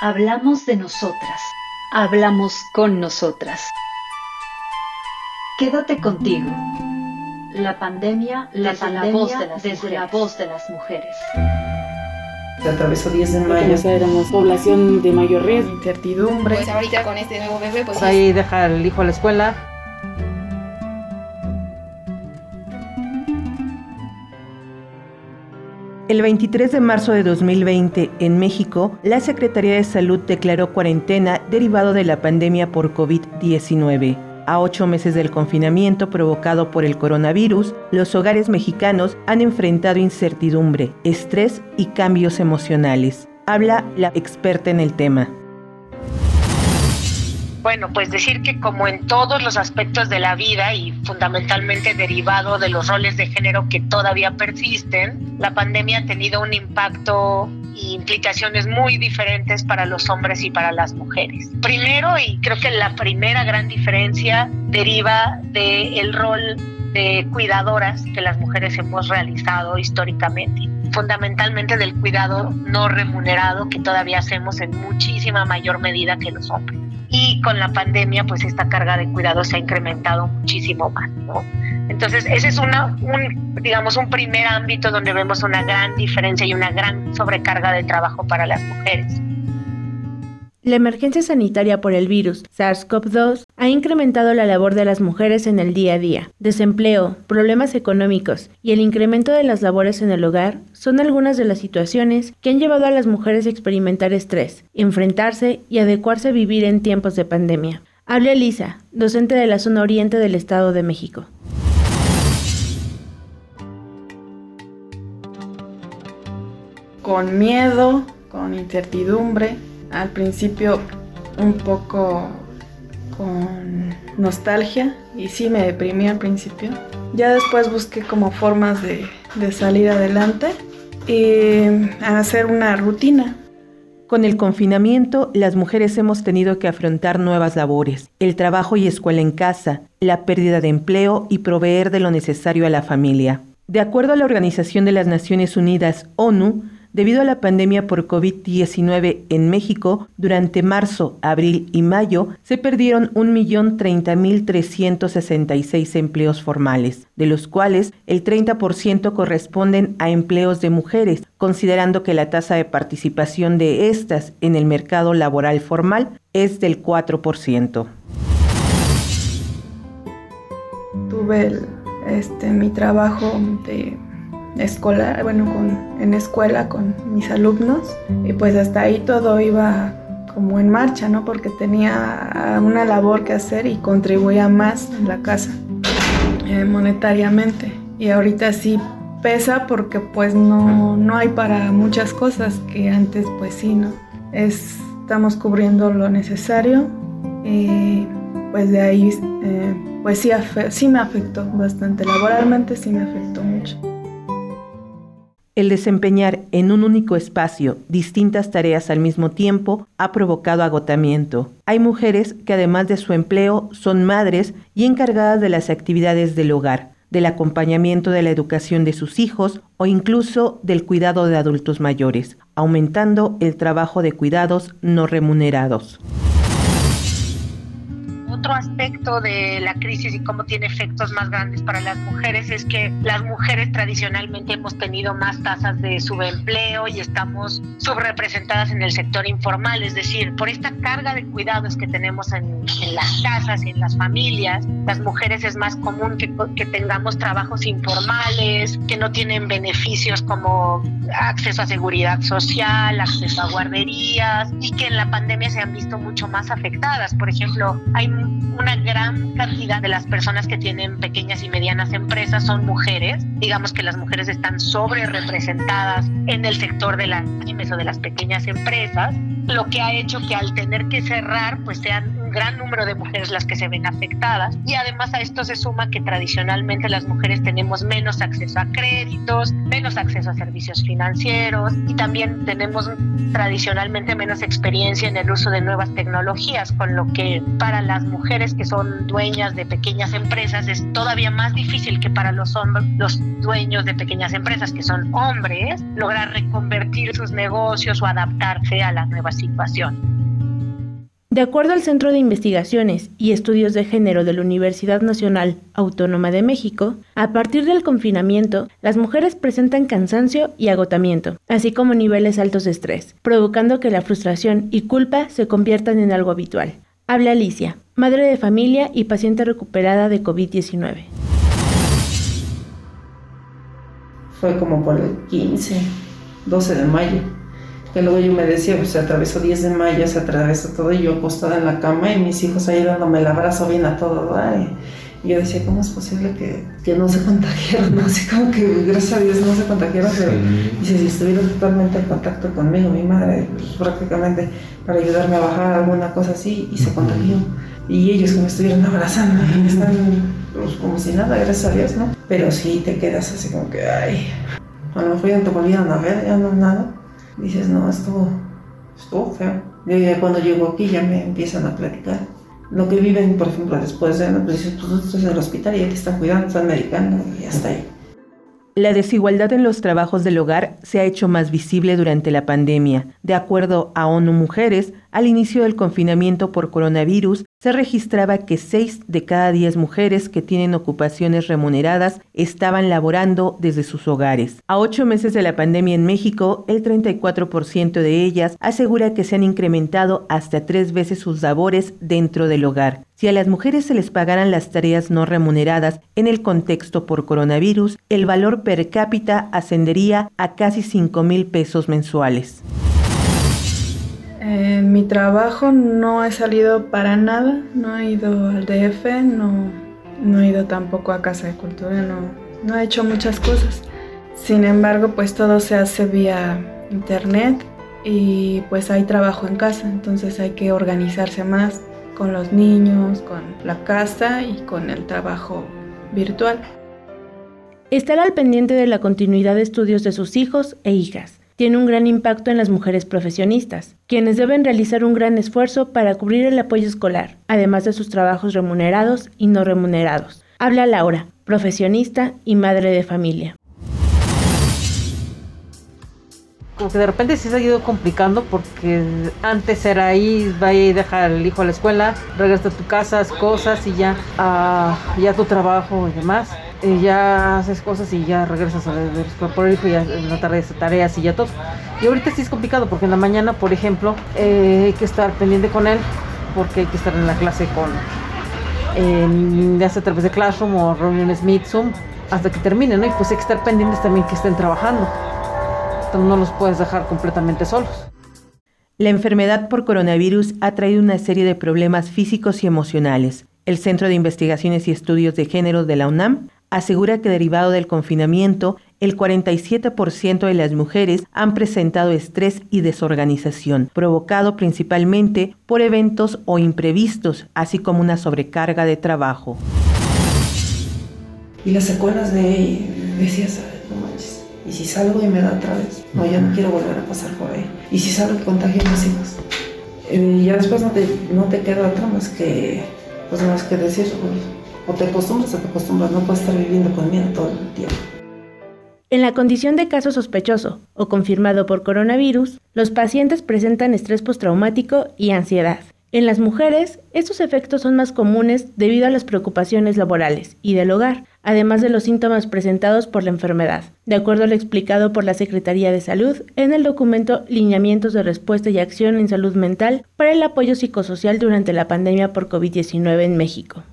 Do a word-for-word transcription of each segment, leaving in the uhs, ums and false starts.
Hablamos de nosotras. Hablamos con nosotras. Quédate contigo. La pandemia, la desde, pandemia la, voz de las desde la voz de las mujeres. Se atravesó diez de mayo. Pues éramos población de mayor riesgo. Incertidumbre. Pues ahorita con este nuevo bebé, pues... Ahí deja al hijo a la escuela. El veintitrés de marzo de dos mil veinte, en México, la Secretaría de Salud declaró cuarentena derivado de la pandemia por covid diecinueve. A ocho meses del confinamiento provocado por el coronavirus, los hogares mexicanos han enfrentado incertidumbre, estrés y cambios emocionales. Habla la experta en el tema. Bueno, pues decir que como en todos los aspectos de la vida y fundamentalmente derivado de los roles de género que todavía persisten, la pandemia ha tenido un impacto y implicaciones muy diferentes para los hombres y para las mujeres. Primero, y creo que la primera gran diferencia deriva del rol de cuidadoras que las mujeres hemos realizado históricamente, fundamentalmente del cuidado no remunerado que todavía hacemos en muchísima mayor medida que los hombres. Y con la pandemia, pues esta carga de cuidado se ha incrementado muchísimo más, ¿no? Entonces, ese es una, un, digamos, un primer ámbito donde vemos una gran diferencia y una gran sobrecarga de trabajo para las mujeres. La emergencia sanitaria por el virus SARS-CoV dos ha incrementado la labor de las mujeres en el día a día. Desempleo, problemas económicos y el incremento de las labores en el hogar son algunas de las situaciones que han llevado a las mujeres a experimentar estrés, enfrentarse y adecuarse a vivir en tiempos de pandemia. Habla Elisa, docente de la zona oriente del Estado de México. Con miedo, con incertidumbre. Al principio un poco con nostalgia y sí me deprimí al principio. Ya después busqué como formas de, de salir adelante y hacer una rutina. Con el confinamiento, las mujeres hemos tenido que afrontar nuevas labores, el trabajo y escuela en casa, la pérdida de empleo y proveer de lo necesario a la familia. De acuerdo a la Organización de las Naciones Unidas, ONU, debido a la pandemia por covid diecinueve en México, durante marzo, abril y mayo se perdieron un millón treinta mil trescientos sesenta y seis empleos formales, de los cuales el treinta por ciento corresponden a empleos de mujeres, considerando que la tasa de participación de estas en el mercado laboral formal es del cuatro por ciento. Tuve el, este, mi trabajo de escolar, bueno, con, en escuela con mis alumnos y pues hasta ahí todo iba como en marcha, ¿no? Porque tenía una labor que hacer y contribuía más en la casa eh, monetariamente. Y ahorita sí pesa porque pues no, no hay para muchas cosas que antes pues sí, ¿no? Es, estamos cubriendo lo necesario y pues de ahí eh, pues sí, afe- sí me afectó bastante, laboralmente sí me afectó mucho. El desempeñar en un único espacio distintas tareas al mismo tiempo ha provocado agotamiento. Hay mujeres que además de su empleo son madres y encargadas de las actividades del hogar, del acompañamiento de la educación de sus hijos o incluso del cuidado de adultos mayores, aumentando el trabajo de cuidados no remunerados. Otro aspecto de la crisis y cómo tiene efectos más grandes para las mujeres es que las mujeres tradicionalmente hemos tenido más tasas de subempleo y estamos subrepresentadas en el sector informal, es decir, por esta carga de cuidados que tenemos en, en las casas y en las familias, las mujeres es más común que, que tengamos trabajos informales, que no tienen beneficios como acceso a seguridad social, acceso a guarderías y que en la pandemia se han visto mucho más afectadas. Por ejemplo, hay una gran cantidad de las personas que tienen pequeñas y medianas empresas son mujeres. Digamos que las mujeres están sobre representadas en el sector de las pymes o de las pequeñas empresas, lo que ha hecho que al tener que cerrar, pues sean un gran número de mujeres las que se ven afectadas, y además a esto se suma que tradicionalmente las mujeres tenemos menos acceso a créditos, menos acceso a servicios financieros, y también tenemos tradicionalmente menos experiencia en el uso de nuevas tecnologías, con lo que para las mujeres que son dueñas de pequeñas empresas es todavía más difícil que para los hombres, los dueños de pequeñas empresas que son hombres, lograr reconvertir sus negocios o adaptarse a la nueva situación. De acuerdo al Centro de Investigaciones y Estudios de Género de la Universidad Nacional Autónoma de México, a partir del confinamiento, las mujeres presentan cansancio y agotamiento, así como niveles altos de estrés, provocando que la frustración y culpa se conviertan en algo habitual. Habla Alicia, madre de familia y paciente recuperada de covid diecinueve. Fue como por el quince, doce de mayo. Que luego yo me decía, pues se atravesó diez de mayo, se atravesó todo, y yo acostada en la cama y mis hijos ahí dándome el abrazo bien a todo, ¿verdad? Y yo decía, ¿cómo es posible que, que no se contagiaron? ¿No? Así como que, gracias a Dios, no se contagiaron, pero dice, si estuvieron totalmente en contacto conmigo, mi madre, pues, prácticamente para ayudarme a bajar alguna cosa así, y se contagió. Y ellos que me estuvieron abrazando, y están pues, como si nada, gracias a Dios, ¿no? Pero sí te quedas así como que, ay, a lo mejor ya no te volvieron a ver, ya no nada. Dices, no, estuvo, estuvo feo. Yo ya cuando llego aquí ya me empiezan a platicar. Lo que viven, por ejemplo, después de, pues dices, pues tú estás en el hospital y ya te están cuidando, están medicando y hasta ahí. La desigualdad en los trabajos del hogar se ha hecho más visible durante la pandemia. De acuerdo a ONU Mujeres, al inicio del confinamiento por coronavirus, se registraba que seis de cada diez mujeres que tienen ocupaciones remuneradas estaban laborando desde sus hogares. A ocho meses de la pandemia en México, el treinta y cuatro por ciento de ellas asegura que se han incrementado hasta tres veces sus labores dentro del hogar. Si a las mujeres se les pagaran las tareas no remuneradas en el contexto por coronavirus, el valor per cápita ascendería a casi cinco mil pesos mensuales. En mi trabajo no he salido para nada, no he ido al D F, no, no he ido tampoco a Casa de Cultura, no, no he hecho muchas cosas. Sin embargo, pues todo se hace vía internet y pues hay trabajo en casa, entonces hay que organizarse más con los niños, con la casa y con el trabajo virtual. Estar al pendiente de la continuidad de estudios de sus hijos e hijas tiene un gran impacto en las mujeres profesionistas, quienes deben realizar un gran esfuerzo para cubrir el apoyo escolar, además de sus trabajos remunerados y no remunerados. Habla Laura, profesionista y madre de familia. Como que de repente sí se ha ido complicando, porque antes era ahí, vaya y deja al hijo a la escuela, regresa a tu casa, haz cosas y ya, uh, ya tu trabajo y demás. Y ya haces cosas y ya regresas a la escuela por el hijo y ya en la tarde haces tareas y ya todo. Y ahorita sí es complicado porque en la mañana, por ejemplo, eh, hay que estar pendiente con él porque hay que estar en la clase con, eh, ya sea a través de Classroom o reuniones Meet, Zoom, hasta que termine, ¿no? Y pues hay que estar pendientes también que estén trabajando. Entonces no los puedes dejar completamente solos. La enfermedad por coronavirus ha traído una serie de problemas físicos y emocionales. El Centro de Investigaciones y Estudios de Género de la UNAM asegura que derivado del confinamiento, el cuarenta y siete por ciento de las mujeres han presentado estrés y desorganización, provocado principalmente por eventos o imprevistos, así como una sobrecarga de trabajo. Y las secuelas de, decías, no manches, ¿y si salgo y me da otra vez? No, ya no quiero volver a pasar por ahí. ¿Y si salgo y contagio a mis hijos? Y ya después no te, no te queda otra más que, pues más que decir, pues, o te acostumbras o te acostumbras, no puedes estar viviendo con miedo todo el tiempo. En la condición de caso sospechoso o confirmado por coronavirus, los pacientes presentan estrés postraumático y ansiedad. En las mujeres, estos efectos son más comunes debido a las preocupaciones laborales y del hogar, además de los síntomas presentados por la enfermedad, de acuerdo a lo explicado por la Secretaría de Salud en el documento Lineamientos de Respuesta y Acción en Salud Mental para el Apoyo Psicosocial durante la pandemia por covid diecinueve en México.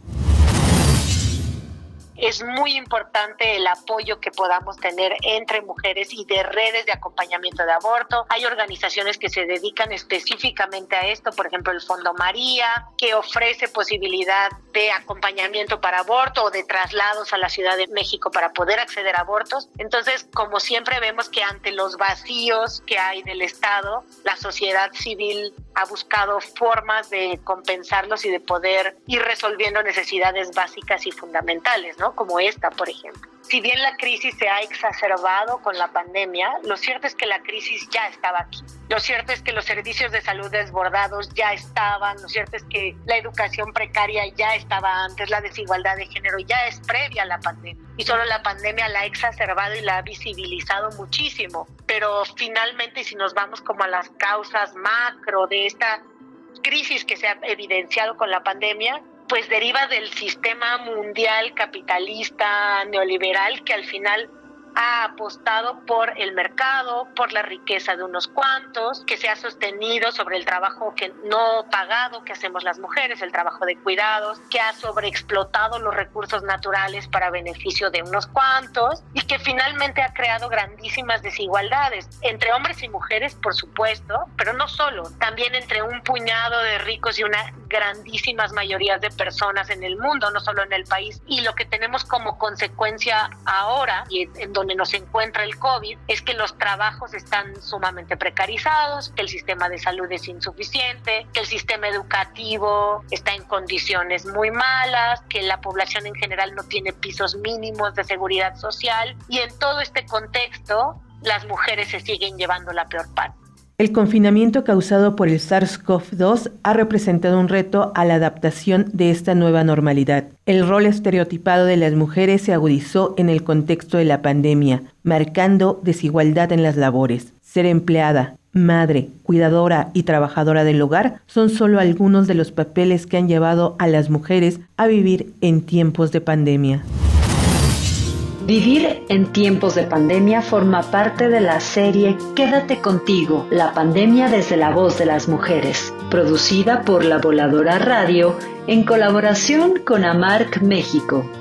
Es muy importante el apoyo que podamos tener entre mujeres y de redes de acompañamiento de aborto. Hay organizaciones que se dedican específicamente a esto, por ejemplo el Fondo María, que ofrece posibilidad de acompañamiento para aborto o de traslados a la Ciudad de México para poder acceder a abortos. Entonces, como siempre vemos que ante los vacíos que hay del Estado, la sociedad civil ha buscado formas de compensarlos y de poder ir resolviendo necesidades básicas y fundamentales, ¿no? Como esta, por ejemplo. Si bien la crisis se ha exacerbado con la pandemia, lo cierto es que la crisis ya estaba aquí. Lo cierto es que los servicios de salud desbordados ya estaban, lo cierto es que la educación precaria ya estaba antes, la desigualdad de género ya es previa a la pandemia. Y solo la pandemia la ha exacerbado y la ha visibilizado muchísimo. Pero finalmente, si nos vamos como a las causas macro de esta crisis que se ha evidenciado con la pandemia, pues deriva del sistema mundial capitalista neoliberal que al final ha apostado por el mercado, por la riqueza de unos cuantos, que se ha sostenido sobre el trabajo que no pagado que hacemos las mujeres, el trabajo de cuidados, que ha sobreexplotado los recursos naturales para beneficio de unos cuantos y que finalmente ha creado grandísimas desigualdades entre hombres y mujeres, por supuesto, pero no solo, también entre un puñado de ricos y una grandísimas mayorías de personas en el mundo, no solo en el país. Y lo que tenemos como consecuencia ahora, y en donde nos encuentra el COVID, es que los trabajos están sumamente precarizados, que el sistema de salud es insuficiente, que el sistema educativo está en condiciones muy malas, que la población en general no tiene pisos mínimos de seguridad social, y en todo este contexto las mujeres se siguen llevando la peor parte. El confinamiento causado por el SARS-CoV dos ha representado un reto a la adaptación de esta nueva normalidad. El rol estereotipado de las mujeres se agudizó en el contexto de la pandemia, marcando desigualdad en las labores. Ser empleada, madre, cuidadora y trabajadora del hogar son solo algunos de los papeles que han llevado a las mujeres a vivir en tiempos de pandemia. Vivir en tiempos de pandemia forma parte de la serie Quédate contigo, la pandemia desde la voz de las mujeres, producida por La Voladora Radio en colaboración con AMARC México.